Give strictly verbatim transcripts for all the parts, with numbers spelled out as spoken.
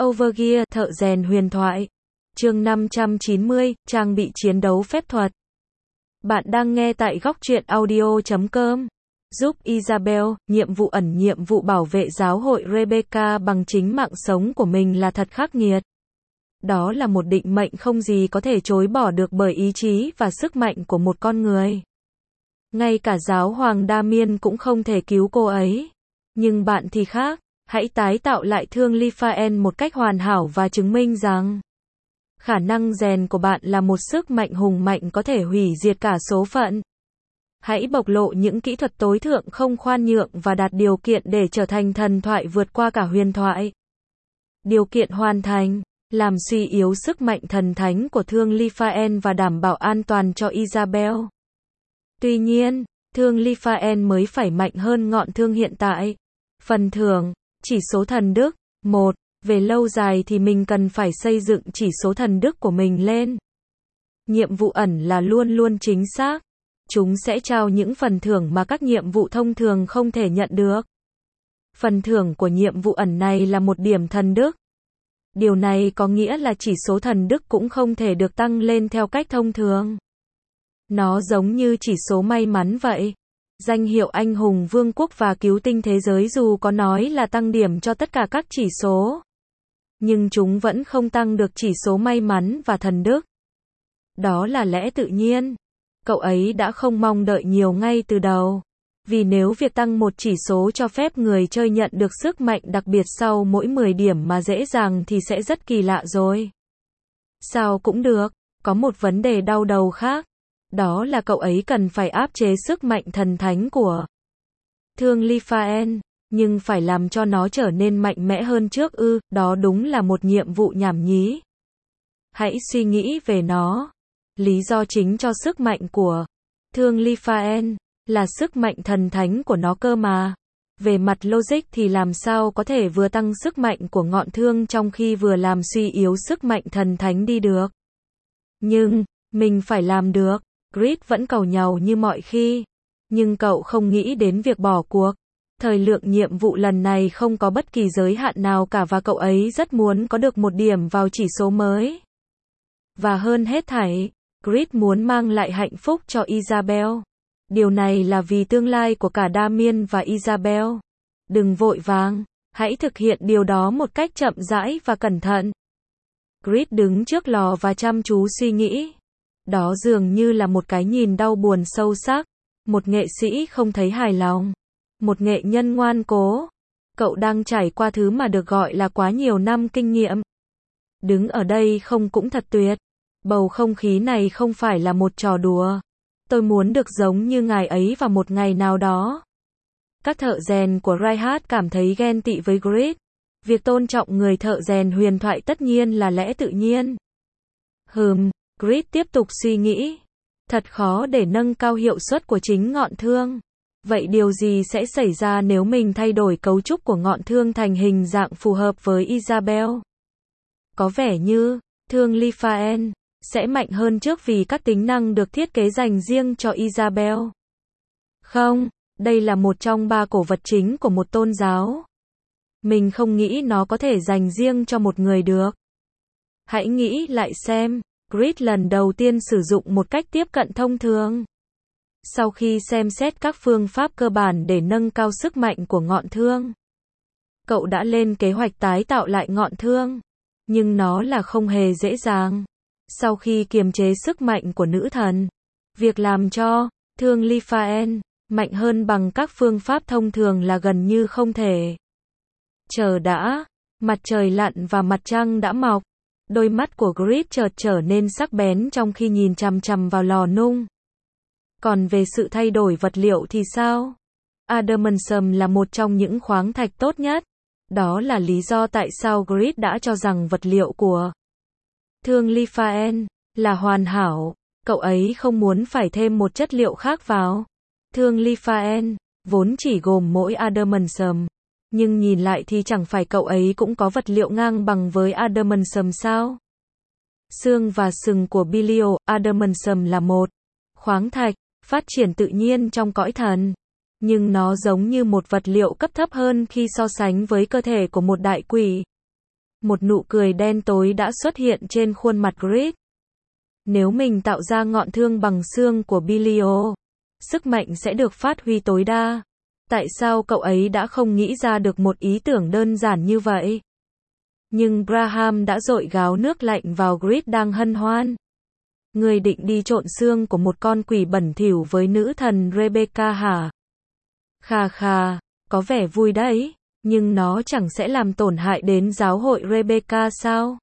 Overgear, thợ rèn huyền thoại. Chương năm trăm chín mươi, trang bị chiến đấu phép thuật. Bạn đang nghe tại góc truyện audio chấm com. Giúp Isabel, nhiệm vụ ẩn nhiệm vụ bảo vệ giáo hội Rebecca bằng chính mạng sống của mình là thật khắc nghiệt. Đó là một định mệnh không gì có thể chối bỏ được bởi ý chí và sức mạnh của một con người. Ngay cả giáo hoàng Damien cũng không thể cứu cô ấy. Nhưng bạn thì khác, hãy tái tạo lại thương Lifaen một cách hoàn hảo và chứng minh rằng khả năng rèn của bạn là một sức mạnh hùng mạnh có thể hủy diệt cả số phận. Hãy bộc lộ những kỹ thuật tối thượng không khoan nhượng và đạt điều kiện để trở thành thần thoại vượt qua cả huyền thoại. Điều kiện hoàn thành, làm suy yếu sức mạnh thần thánh của thương Lifaen và đảm bảo an toàn cho Isabel. Tuy nhiên, thương Lifaen mới phải mạnh hơn ngọn thương hiện tại. Phần thưởng, chỉ số thần đức. một. Về lâu dài thì mình cần phải xây dựng chỉ số thần đức của mình lên. Nhiệm vụ ẩn là luôn luôn chính xác. Chúng sẽ trao những phần thưởng mà các nhiệm vụ thông thường không thể nhận được. Phần thưởng của nhiệm vụ ẩn này là một điểm thần đức. Điều này có nghĩa là chỉ số thần đức cũng không thể được tăng lên theo cách thông thường. Nó giống như chỉ số may mắn vậy. Danh hiệu anh hùng vương quốc và cứu tinh thế giới dù có nói là tăng điểm cho tất cả các chỉ số, nhưng chúng vẫn không tăng được chỉ số may mắn và thần đức. Đó là lẽ tự nhiên. Cậu ấy đã không mong đợi nhiều ngay từ đầu. Vì nếu việc tăng một chỉ số cho phép người chơi nhận được sức mạnh đặc biệt sau mỗi mười điểm mà dễ dàng thì sẽ rất kỳ lạ rồi. Sao cũng được, có một vấn đề đau đầu khác. Đó là cậu ấy cần phải áp chế sức mạnh thần thánh của thương Lifaen, nhưng phải làm cho nó trở nên mạnh mẽ hơn trước ư, đó đúng là một nhiệm vụ nhảm nhí. Hãy suy nghĩ về nó. Lý do chính cho sức mạnh của thương Lifaen là sức mạnh thần thánh của nó cơ mà. Về mặt logic thì làm sao có thể vừa tăng sức mạnh của ngọn thương trong khi vừa làm suy yếu sức mạnh thần thánh đi được. Nhưng, mình phải làm được. Grid vẫn cầu nhàu như mọi khi. Nhưng cậu không nghĩ đến việc bỏ cuộc. Thời lượng nhiệm vụ lần này không có bất kỳ giới hạn nào cả và cậu ấy rất muốn có được một điểm vào chỉ số mới. Và hơn hết thảy, Grid muốn mang lại hạnh phúc cho Isabel. Điều này là vì tương lai của cả Damien và Isabel. Đừng vội vàng, hãy thực hiện điều đó một cách chậm rãi và cẩn thận. Grid đứng trước lò và chăm chú suy nghĩ. Đó dường như là một cái nhìn đau buồn sâu sắc. Một nghệ sĩ không thấy hài lòng. Một nghệ nhân ngoan cố. Cậu đang trải qua thứ mà được gọi là quá nhiều năm kinh nghiệm. Đứng ở đây không cũng thật tuyệt. Bầu không khí này không phải là một trò đùa. Tôi muốn được giống như ngài ấy vào một ngày nào đó. Các thợ rèn của Reinhardt cảm thấy ghen tị với Grid. Việc tôn trọng người thợ rèn huyền thoại tất nhiên là lẽ tự nhiên. Hừm. Grid tiếp tục suy nghĩ. Thật khó để nâng cao hiệu suất của chính ngọn thương. Vậy điều gì sẽ xảy ra nếu mình thay đổi cấu trúc của ngọn thương thành hình dạng phù hợp với Isabel? Có vẻ như, thương Lifaen sẽ mạnh hơn trước vì các tính năng được thiết kế dành riêng cho Isabel. Không, đây là một trong ba cổ vật chính của một tôn giáo. Mình không nghĩ nó có thể dành riêng cho một người được. Hãy nghĩ lại xem. Grid lần đầu tiên sử dụng một cách tiếp cận thông thường. Sau khi xem xét các phương pháp cơ bản để nâng cao sức mạnh của ngọn thương, cậu đã lên kế hoạch tái tạo lại ngọn thương. Nhưng nó là không hề dễ dàng. Sau khi kiềm chế sức mạnh của nữ thần, việc làm cho thương Lifaen mạnh hơn bằng các phương pháp thông thường là gần như không thể. Chờ đã, mặt trời lặn và mặt trăng đã mọc. Đôi mắt của Grid chợt trở nên sắc bén trong khi nhìn chằm chằm vào lò nung. Còn về sự thay đổi vật liệu thì sao? Adamantium là một trong những khoáng thạch tốt nhất. Đó là lý do tại sao Grid đã cho rằng vật liệu của thương Lifaen là hoàn hảo. Cậu ấy không muốn phải thêm một chất liệu khác vào. Thương Lifaen vốn chỉ gồm mỗi Adamantium. Nhưng nhìn lại thì chẳng phải cậu ấy cũng có vật liệu ngang bằng với Adamantium sao? Xương và sừng của Belial, Adamantium là một khoáng thạch, phát triển tự nhiên trong cõi thần. Nhưng nó giống như một vật liệu cấp thấp hơn khi so sánh với cơ thể của một đại quỷ. Một nụ cười đen tối đã xuất hiện trên khuôn mặt Grit. Nếu mình tạo ra ngọn thương bằng xương của Belial, sức mạnh sẽ được phát huy tối đa. Tại sao cậu ấy đã không nghĩ ra được một ý tưởng đơn giản như vậy? Nhưng Graham đã dội gáo nước lạnh vào Grit đang hân hoan. Ngươi định đi trộn xương của một con quỷ bẩn thỉu với nữ thần Rebecca hả? Khà khà, có vẻ vui đấy, nhưng nó chẳng sẽ làm tổn hại đến giáo hội Rebecca sao?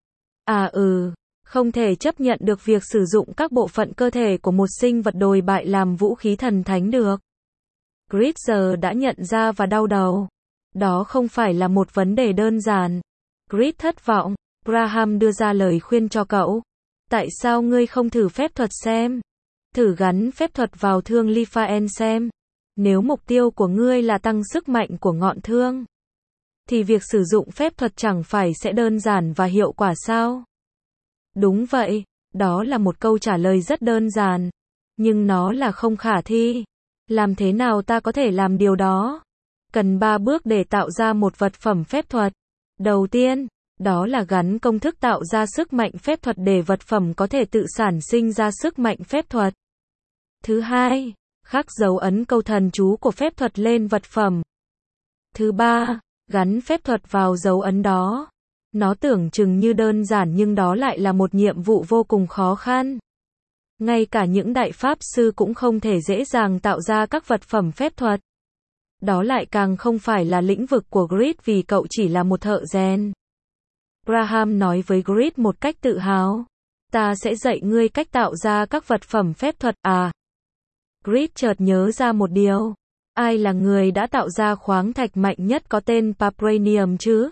À ừ, không thể chấp nhận được việc sử dụng các bộ phận cơ thể của một sinh vật đồi bại làm vũ khí thần thánh được. Grit giờ đã nhận ra và đau đầu. Đó không phải là một vấn đề đơn giản. Grit thất vọng. Graham đưa ra lời khuyên cho cậu. Tại sao ngươi không thử phép thuật xem? Thử gắn phép thuật vào thương Liphaen xem. Nếu mục tiêu của ngươi là tăng sức mạnh của ngọn thương, thì việc sử dụng phép thuật chẳng phải sẽ đơn giản và hiệu quả sao? Đúng vậy, đó là một câu trả lời rất đơn giản. Nhưng nó là không khả thi. Làm thế nào ta có thể làm điều đó? Cần ba bước để tạo ra một vật phẩm phép thuật. Đầu tiên, đó là gắn công thức tạo ra sức mạnh phép thuật để vật phẩm có thể tự sản sinh ra sức mạnh phép thuật. Thứ hai, khắc dấu ấn câu thần chú của phép thuật lên vật phẩm. Thứ ba, gắn phép thuật vào dấu ấn đó. Nó tưởng chừng như đơn giản nhưng đó lại là một nhiệm vụ vô cùng khó khăn. Ngay cả những đại pháp sư cũng không thể dễ dàng tạo ra các vật phẩm phép thuật. Đó lại càng không phải là lĩnh vực của Grit vì cậu chỉ là một thợ rèn. Graham nói với Grit một cách tự hào. Ta sẽ dạy ngươi cách tạo ra các vật phẩm phép thuật à. Grit chợt nhớ ra một điều. Ai là người đã tạo ra khoáng thạch mạnh nhất có tên Vibranium chứ?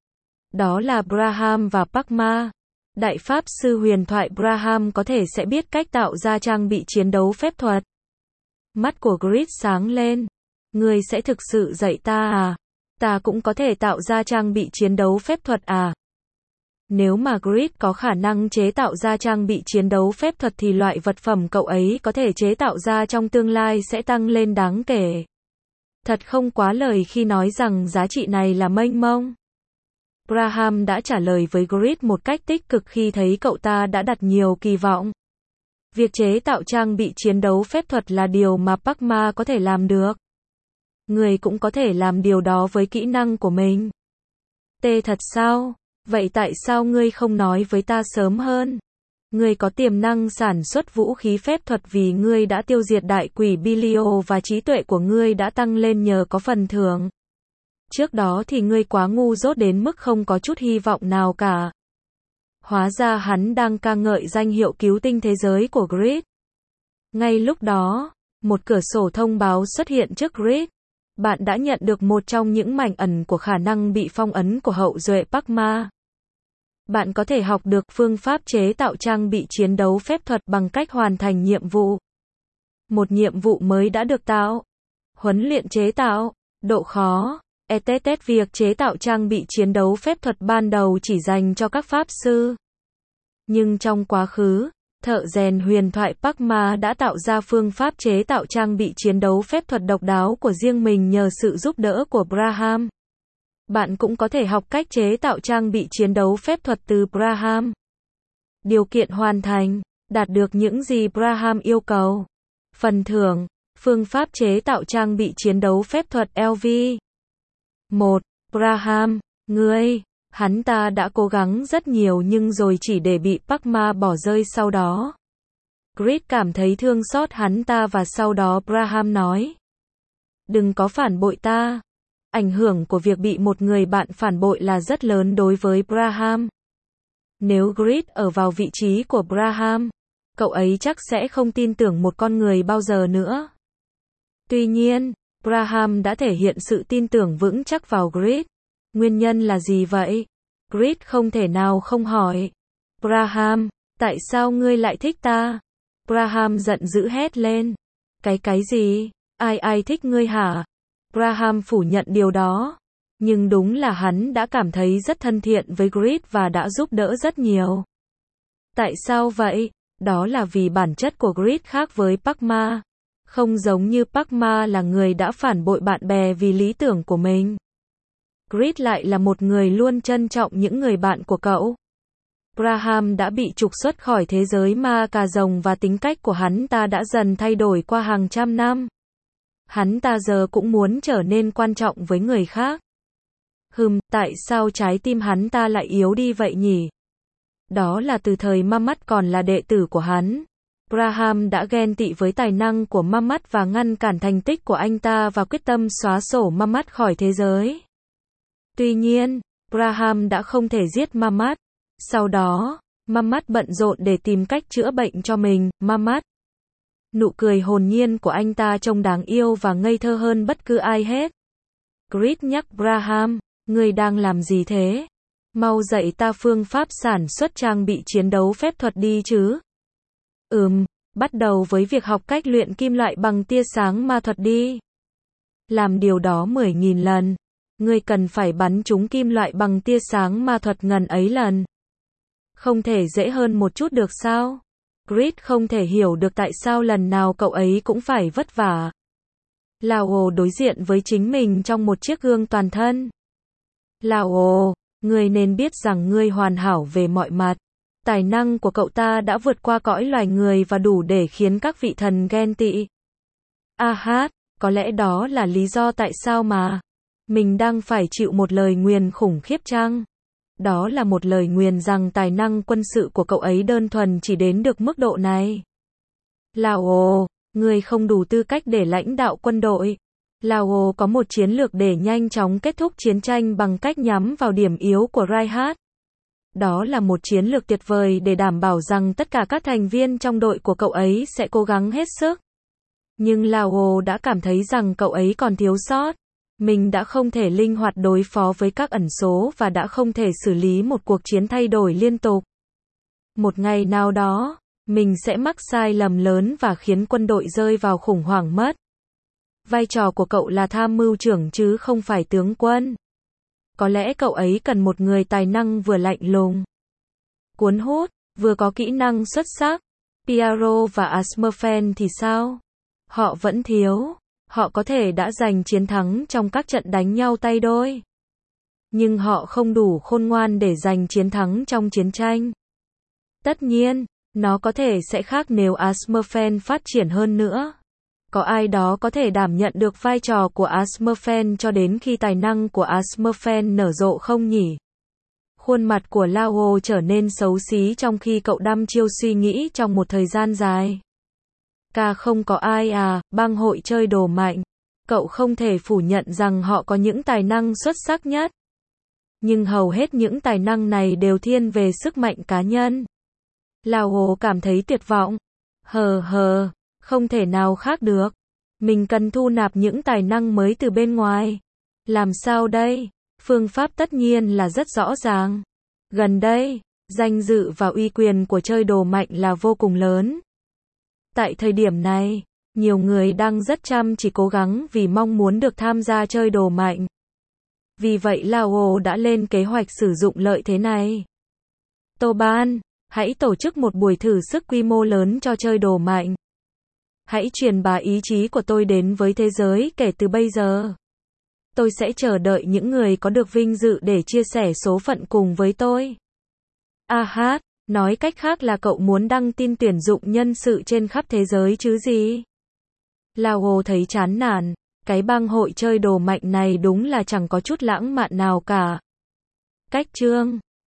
Đó là Braham và Pakma. Đại pháp sư huyền thoại Braham có thể sẽ biết cách tạo ra trang bị chiến đấu phép thuật. Mắt của Grit sáng lên. Ngươi sẽ thực sự dạy ta à? Ta cũng có thể tạo ra trang bị chiến đấu phép thuật à? Nếu mà Grit có khả năng chế tạo ra trang bị chiến đấu phép thuật thì loại vật phẩm cậu ấy có thể chế tạo ra trong tương lai sẽ tăng lên đáng kể. Thật không quá lời khi nói rằng giá trị này là mênh mông. Graham đã trả lời với Grit một cách tích cực khi thấy cậu ta đã đặt nhiều kỳ vọng. Việc chế tạo trang bị chiến đấu phép thuật là điều mà Pakma có thể làm được. Người cũng có thể làm điều đó với kỹ năng của mình. Tê thật sao? Vậy tại sao ngươi không nói với ta sớm hơn? Ngươi có tiềm năng sản xuất vũ khí phép thuật vì ngươi đã tiêu diệt đại quỷ Belial và trí tuệ của ngươi đã tăng lên nhờ có phần thưởng. Trước đó thì ngươi quá ngu dốt đến mức không có chút hy vọng nào cả. Hóa ra hắn đang ca ngợi danh hiệu cứu tinh thế giới của Grit. Ngay lúc đó, một cửa sổ thông báo xuất hiện trước Grit. Bạn đã nhận được một trong những mảnh ẩn của khả năng bị phong ấn của hậu duệ Pakma. Bạn có thể học được phương pháp chế tạo trang bị chiến đấu phép thuật bằng cách hoàn thành nhiệm vụ. Một nhiệm vụ mới đã được tạo. Huấn luyện chế tạo. Độ khó. e tê tê Việc chế tạo trang bị chiến đấu phép thuật ban đầu chỉ dành cho các pháp sư. Nhưng trong quá khứ, thợ rèn huyền thoại Pakma đã tạo ra phương pháp chế tạo trang bị chiến đấu phép thuật độc đáo của riêng mình nhờ sự giúp đỡ của Braham. Bạn cũng có thể học cách chế tạo trang bị chiến đấu phép thuật từ Braham. Điều kiện hoàn thành, đạt được những gì Braham yêu cầu. Phần thưởng, phương pháp chế tạo trang bị chiến đấu phép thuật lờ vê. một. Braham, ngươi, hắn ta đã cố gắng rất nhiều nhưng rồi chỉ để bị Pakma bỏ rơi sau đó. Grit cảm thấy thương xót hắn ta và sau đó Braham nói. Đừng có phản bội ta. Ảnh hưởng của việc bị một người bạn phản bội là rất lớn đối với Braham. Nếu Grit ở vào vị trí của Braham, cậu ấy chắc sẽ không tin tưởng một con người bao giờ nữa. Tuy nhiên, Braham đã thể hiện sự tin tưởng vững chắc vào Grit. Nguyên nhân là gì vậy? Grit không thể nào không hỏi. Braham, tại sao ngươi lại thích ta? Braham giận dữ hét lên. Cái cái gì? Ai ai thích ngươi hả? Braham phủ nhận điều đó. Nhưng đúng là hắn đã cảm thấy rất thân thiện với Grit và đã giúp đỡ rất nhiều. Tại sao vậy? Đó là vì bản chất của Grit khác với Pakma. Không giống như Pakma là người đã phản bội bạn bè vì lý tưởng của mình. Creed lại là một người luôn trân trọng những người bạn của cậu. Graham đã bị trục xuất khỏi thế giới ma cà rồng và tính cách của hắn ta đã dần thay đổi qua hàng trăm năm. Hắn ta giờ cũng muốn trở nên quan trọng với người khác. Hừm, tại sao trái tim hắn ta lại yếu đi vậy nhỉ? Đó là từ thời Mamat còn là đệ tử của hắn. Graham đã ghen tị với tài năng của Mamat và ngăn cản thành tích của anh ta và quyết tâm xóa sổ Mamat khỏi thế giới. Tuy nhiên, Graham đã không thể giết Mamat. Sau đó, Mamat bận rộn để tìm cách chữa bệnh cho mình. Mamat. Nụ cười hồn nhiên của anh ta trông đáng yêu và ngây thơ hơn bất cứ ai hết. Creed nhắc Graham, ngươi đang làm gì thế? Mau dạy ta phương pháp sản xuất trang bị chiến đấu phép thuật đi chứ. Ừm, bắt đầu với việc học cách luyện kim loại bằng tia sáng ma thuật đi. Làm điều đó mười nghìn lần. Ngươi cần phải bắn trúng kim loại bằng tia sáng ma thuật ngần ấy lần. Không thể dễ hơn một chút được sao? Creed không thể hiểu được tại sao lần nào cậu ấy cũng phải vất vả. Lao đối diện với chính mình trong một chiếc gương toàn thân. Lao, ngươi nên biết rằng ngươi hoàn hảo về mọi mặt. Tài năng của cậu ta đã vượt qua cõi loài người và đủ để khiến các vị thần ghen tị. A hát, có lẽ đó là lý do tại sao mà mình đang phải chịu một lời nguyền khủng khiếp chăng? Đó là một lời nguyền rằng tài năng quân sự của cậu ấy đơn thuần chỉ đến được mức độ này. Lao, ngươi không đủ tư cách để lãnh đạo quân đội. Lao có một chiến lược để nhanh chóng kết thúc chiến tranh bằng cách nhắm vào điểm yếu của Reinhardt. Đó là một chiến lược tuyệt vời để đảm bảo rằng tất cả các thành viên trong đội của cậu ấy sẽ cố gắng hết sức. Nhưng Lao đã cảm thấy rằng cậu ấy còn thiếu sót. Mình đã không thể linh hoạt đối phó với các ẩn số và đã không thể xử lý một cuộc chiến thay đổi liên tục. Một ngày nào đó, mình sẽ mắc sai lầm lớn và khiến quân đội rơi vào khủng hoảng mất. Vai trò của cậu là tham mưu trưởng chứ không phải tướng quân. Có lẽ cậu ấy cần một người tài năng vừa lạnh lùng, cuốn hút, vừa có kỹ năng xuất sắc. Piero và Asmerfen thì sao? Họ vẫn thiếu. Họ có thể đã giành chiến thắng trong các trận đánh nhau tay đôi. Nhưng họ không đủ khôn ngoan để giành chiến thắng trong chiến tranh. Tất nhiên, nó có thể sẽ khác nếu Asmerfen phát triển hơn nữa. Có ai đó có thể đảm nhận được vai trò của Asmerfen cho đến khi tài năng của Asmerfen nở rộ không nhỉ? Khuôn mặt của Lao trở nên xấu xí trong khi cậu đăm chiêu suy nghĩ trong một thời gian dài. Ca không có ai à, bang hội chơi đồ mạnh. Cậu không thể phủ nhận rằng họ có những tài năng xuất sắc nhất. Nhưng hầu hết những tài năng này đều thiên về sức mạnh cá nhân. Lao cảm thấy tuyệt vọng. Hờ hờ, không thể nào khác được. Mình cần thu nạp những tài năng mới từ bên ngoài. Làm sao đây? Phương pháp tất nhiên là rất rõ ràng. Gần đây, danh dự và uy quyền của chơi đồ mạnh là vô cùng lớn. Tại thời điểm này, nhiều người đang rất chăm chỉ cố gắng vì mong muốn được tham gia chơi đồ mạnh. Vì vậy Lao đã lên kế hoạch sử dụng lợi thế này. Toban, hãy tổ chức một buổi thử sức quy mô lớn cho chơi đồ mạnh. Hãy truyền bá ý chí của tôi đến với thế giới kể từ bây giờ. Tôi sẽ chờ đợi những người có được vinh dự để chia sẻ số phận cùng với tôi. A hát, nói cách khác là cậu muốn đăng tin tuyển dụng nhân sự trên khắp thế giới chứ gì? Lao thấy chán nản, cái bang hội chơi đồ mạnh này đúng là chẳng có chút lãng mạn nào cả. Cách chương